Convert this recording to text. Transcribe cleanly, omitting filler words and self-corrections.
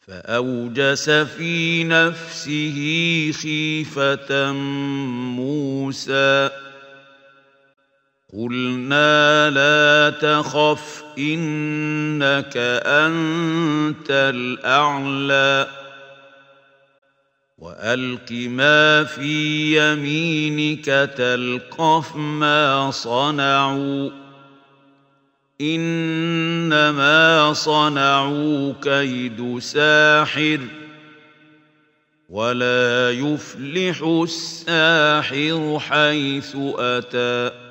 فأوجس في نفسه خيفة موسى قلنا لا تخف إنك أنت الأعلى وألق ما في يمينك تلقف ما صنعوا إنما صنعوا كيد ساحر ولا يفلح الساحر حيث أتى